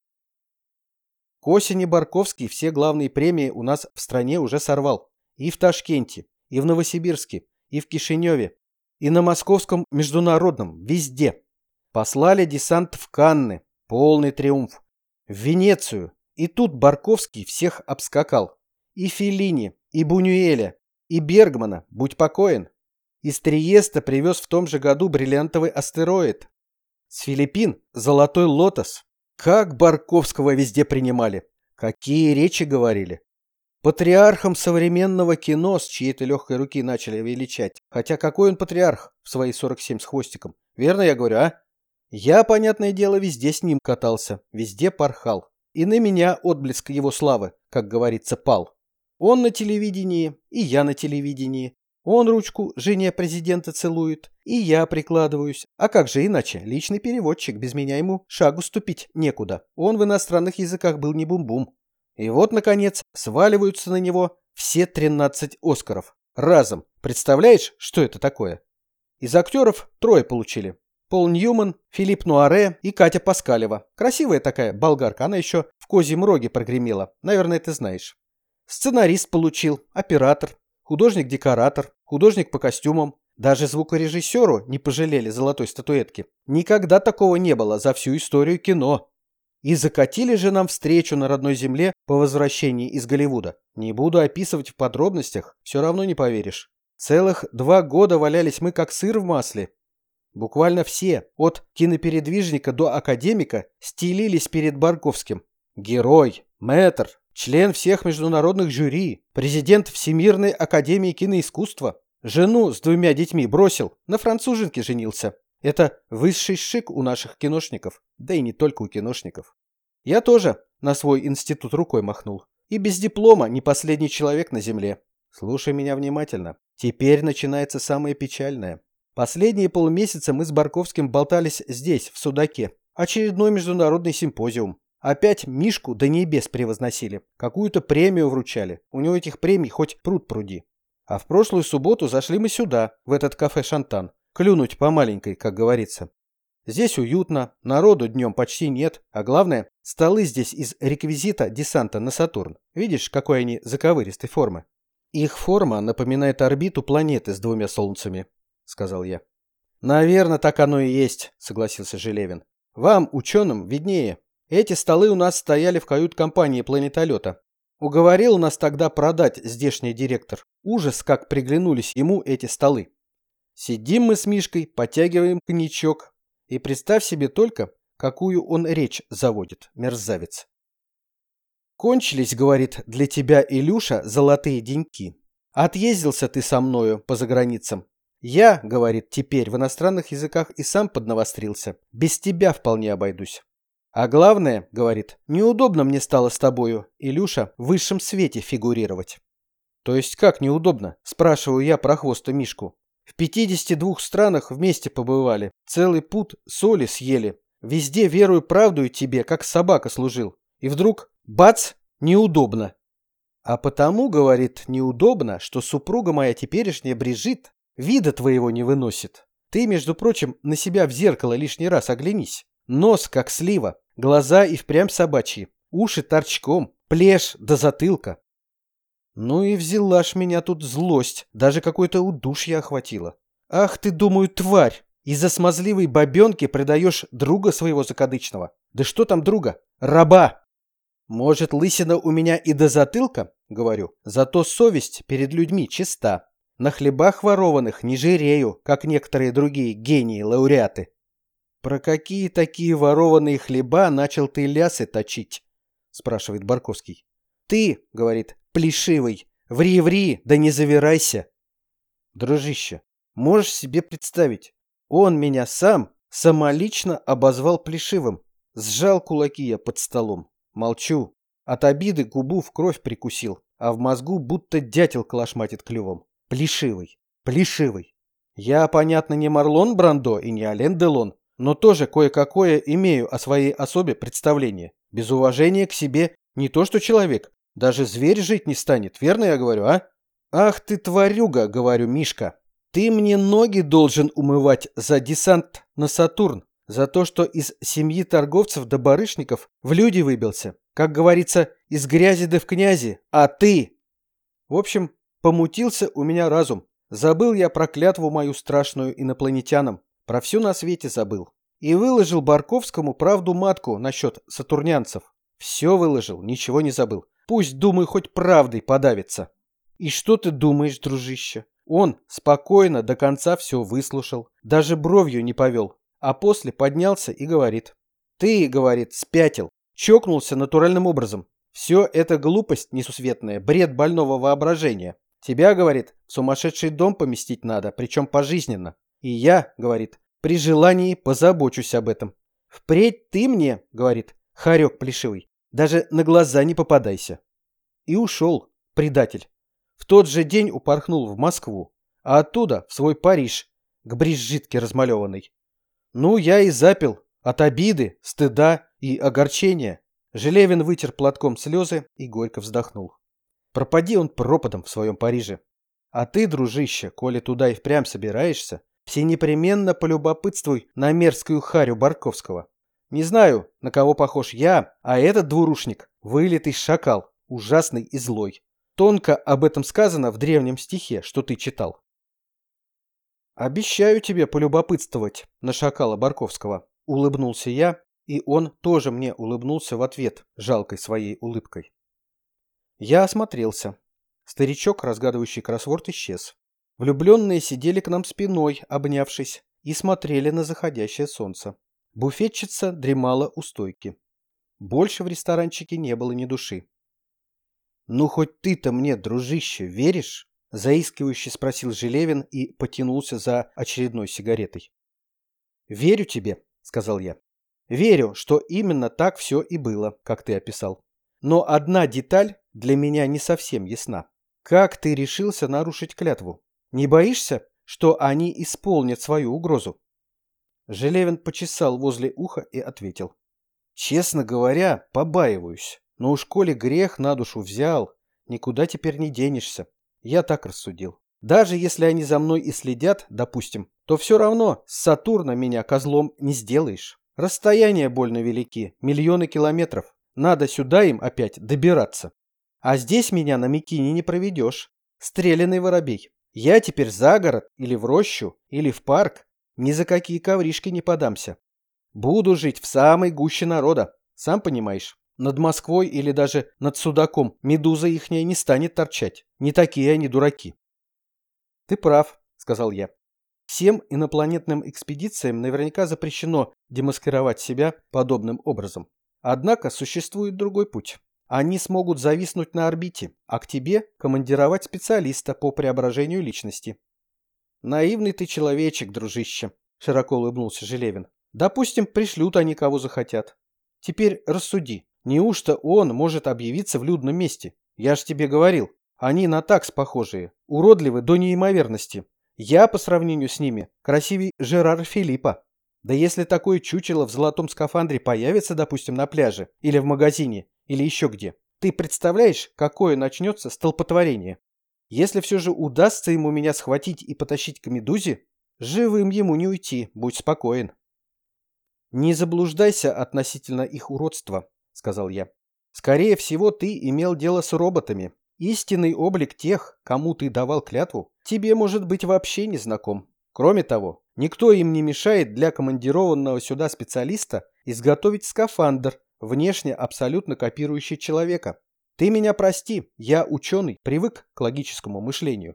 К осени Барковский все главные премии у нас в стране уже сорвал. И в Ташкенте, и в Новосибирске, и в Кишиневе, и на Московском международном, везде. Послали десант в Канны, полный триумф. В Венецию, и тут Барковский всех обскакал. И Феллини, и Бунюэля, и Бергмана, будь покоен. Из Триеста привез в том же году бриллиантовый астероид. С Филиппин золотой лотос. Как Барковского везде принимали. Какие речи говорили. Патриархом современного кино с чьей-то легкой руки начали величать. Хотя какой он патриарх в свои сорок семь с хвостиком? Верно я говорю, а? Я, понятное дело, везде с ним катался, везде порхал. И на меня отблеск его славы, как говорится, пал. Он на телевидении, и я на телевидении. Он ручку жене президента целует, и я прикладываюсь. А как же иначе? Личный переводчик, без меня ему шагу ступить некуда. Он в иностранных языках был не бум-бум. И вот, наконец, сваливаются на него все тринадцать Оскаров. Разом. Представляешь, что это такое? Из актеров трое получили. Пол Ньюман, Филипп Нуаре и Катя Паскалева. Красивая такая болгарка, она еще в Козьем Роге прогремела. Наверное, ты знаешь. Сценарист получил, оператор, художник-декоратор, художник по костюмам. Даже звукорежиссеру не пожалели золотой статуэтки. Никогда такого не было за всю историю кино. И закатили же нам встречу на родной земле по возвращении из Голливуда. Не буду описывать в подробностях, все равно не поверишь. Целых два года валялись мы как сыр в масле. Буквально все, от кинопередвижника до академика, стелились перед Барковским. Герой, мэтр, член всех международных жюри, президент Всемирной академии киноискусства. Жену с двумя детьми бросил, на француженке женился. Это высший шик у наших киношников, да и не только у киношников. Я тоже на свой институт рукой махнул. И без диплома не последний человек на земле. Слушай меня внимательно. Теперь начинается самое печальное. Последние полмесяца мы с Барковским болтались здесь, в Судаке. Очередной международный симпозиум. Опять Мишку до небес превозносили. Какую-то премию вручали. У него этих премий хоть пруд пруди. А в прошлую субботу зашли мы сюда, в этот кафе «Шантан». Клюнуть по маленькой, как говорится. Здесь уютно, народу днем почти нет, а главное, столы здесь из реквизита десанта на Сатурн. Видишь, какой они заковыристой формы? Их форма напоминает орбиту планеты с двумя солнцами, сказал я. Наверное, так оно и есть, согласился Желевин. Вам, ученым, виднее. Эти столы у нас стояли в кают-компании планетолета. Уговорил нас тогда продать здешний директор. Ужас, как приглянулись ему эти столы. Сидим мы с Мишкой, потягиваем коньячок. И представь себе только, какую он речь заводит, мерзавец. Кончились, говорит, для тебя, Илюша, золотые деньки. Отъездился ты со мною по заграницам. Я, говорит, теперь в иностранных языках и сам поднавострился. Без тебя вполне обойдусь. А главное, говорит, неудобно мне стало с тобою, Илюша, в высшем свете фигурировать. То есть как неудобно? Спрашиваю я про хвоста Мишку. В пятидесяти двух странах вместе побывали, целый пуд соли съели. Везде верую правду и тебе, как собака служил. И вдруг, бац, неудобно. А потому, говорит, неудобно, что супруга моя теперешняя Брижит вида твоего не выносит. Ты, между прочим, на себя в зеркало лишний раз оглянись. Нос, как слива, глаза и впрямь собачьи, уши торчком, плешь до затылка. Ну и взяла ж меня тут злость, даже какое-то удушье охватило. Ах ты, думаю, тварь, из-за смазливой бабенки предаешь друга своего закадычного. Да что там друга? Раба! Может, лысина у меня и до затылка, говорю, зато совесть перед людьми чиста. На хлебах ворованных не жирею, как некоторые другие гении-лауреаты. Про какие такие ворованные хлеба начал ты лясы точить? Спрашивает Барковский. Ты, говорит, плешивый, ври-ври, да не завирайся. Дружище, можешь себе представить, он меня сам самолично обозвал плешивым. Сжал кулаки я под столом. Молчу. От обиды губу в кровь прикусил, а в мозгу будто дятел клашматит клювом. Плешивый, плешивый. Я, понятно, не Марлон Брандо и не Ален Делон, но тоже кое-какое имею о своей особе представление. Без уважения к себе не то что человек, даже зверь жить не станет, верно я говорю, а? Ах ты тварюга, говорю, Мишка. Ты мне ноги должен умывать за десант на Сатурн, за то, что из семьи торговцев да барышников в люди выбился. Как говорится, из грязи да в князи, а ты... В общем, помутился у меня разум. Забыл я про клятву мою страшную инопланетянам. Про все на свете забыл. И выложил Барковскому правду матку насчет сатурнянцев. Все выложил, ничего не забыл. Пусть, думаю, хоть правдой подавится. И что ты думаешь, дружище? Он спокойно до конца все выслушал, даже бровью не повел, а после поднялся и говорит. Ты, говорит, спятил, чокнулся натуральным образом. Все это глупость несусветная, бред больного воображения. Тебя, говорит, в сумасшедший дом поместить надо, причем пожизненно. И я, говорит, при желании позабочусь об этом. Впредь ты мне, говорит, хорек плешивый, даже на глаза не попадайся. И ушел, предатель. В тот же день упорхнул в Москву, а оттуда в свой Париж, к Брижитке размалеванной. Ну, я и запил от обиды, стыда и огорчения. Желевин вытер платком слезы и горько вздохнул. Пропади он пропадом в своем Париже. А ты, дружище, коли туда и впрямь собираешься, все непременно полюбопытствуй на мерзкую харю Барковского. Не знаю, на кого похож я, а этот двурушник — вылитый шакал, ужасный и злой. Тонко об этом сказано в древнем стихе, что ты читал. «Обещаю тебе полюбопытствовать на шакала Барковского», — улыбнулся я, и он тоже мне улыбнулся в ответ жалкой своей улыбкой. Я осмотрелся. Старичок, разгадывающий кроссворд, исчез. Влюбленные сидели к нам спиной, обнявшись, и смотрели на заходящее солнце. Буфетчица дремала у стойки. Больше в ресторанчике не было ни души. «Ну, хоть ты-то мне, дружище, веришь?» — заискивающе спросил Желевин и потянулся за очередной сигаретой. «Верю тебе», — сказал я. «Верю, что именно так все и было, как ты описал. Но одна деталь для меня не совсем ясна. Как ты решился нарушить клятву? Не боишься, что они исполнят свою угрозу?» Желевин почесал возле уха и ответил. «Честно говоря, побаиваюсь. Но уж коли грех на душу взял, никуда теперь не денешься. Я так рассудил. Даже если они за мной и следят, допустим, то все равно с Сатурна меня козлом не сделаешь. Расстояния больно велики, миллионы километров. Надо сюда им опять добираться. А здесь меня на Микине не проведешь. Стреляный воробей. Я теперь за город, или в рощу, или в парк. Ни за какие ковришки не подамся. Буду жить в самой гуще народа, сам понимаешь. Над Москвой или даже над Судаком медуза ихняя не станет торчать. Не такие они дураки. Ты прав, сказал я. Всем инопланетным экспедициям наверняка запрещено демаскировать себя подобным образом. Однако существует другой путь. Они смогут зависнуть на орбите, а к тебе командировать специалиста по преображению личности. Наивный ты человечек, дружище, широко улыбнулся Желевин. Допустим, пришлют они кого захотят. Теперь рассуди. Неужто он может объявиться в людном месте? Я ж тебе говорил, они на такс похожие, уродливы до неимоверности. Я по сравнению с ними красивей Жерара Филиппа. Да если такое чучело в золотом скафандре появится, допустим, на пляже, или в магазине, или еще где, ты представляешь, какое начнется столпотворение? Если все же удастся ему меня схватить и потащить к медузе, живым ему не уйти, будь спокоен. Не заблуждайся относительно их уродства, сказал я. Скорее всего, ты имел дело с роботами. Истинный облик тех, кому ты давал клятву, тебе может быть вообще не знаком. Кроме того, никто им не мешает для командированного сюда специалиста изготовить скафандр, внешне абсолютно копирующий человека. Ты меня прости, я ученый, привык к логическому мышлению.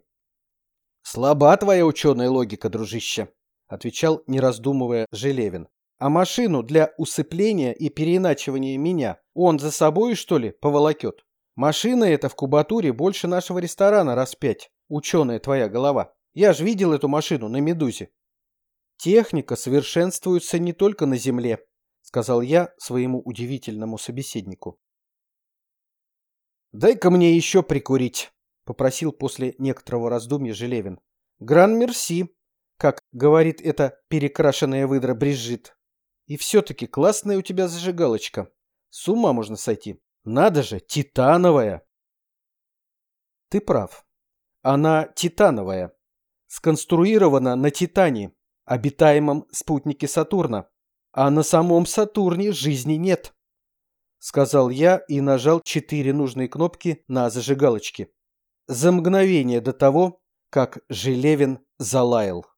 Слаба твоя ученая логика, дружище, отвечал, не раздумывая, Желевин. А машину для усыпления и переиначивания меня он за собой, что ли, поволокет? Машина эта в кубатуре больше нашего ресторана раз пять, ученая твоя голова. Я ж видел эту машину на «Медузе». Техника совершенствуется не только на Земле, сказал я своему удивительному собеседнику. Дай-ка мне еще прикурить, попросил после некоторого раздумья Желевин. Гран-мерси, как говорит эта перекрашенная выдра Брижит. И все-таки классная у тебя зажигалочка. С ума можно сойти. Надо же, титановая. Ты прав. Она титановая. Сконструирована на Титане, обитаемом спутнике Сатурна. А на самом Сатурне жизни нет. Сказал я и нажал четыре нужные кнопки на зажигалочке. За мгновение до того, как Желевин залаял.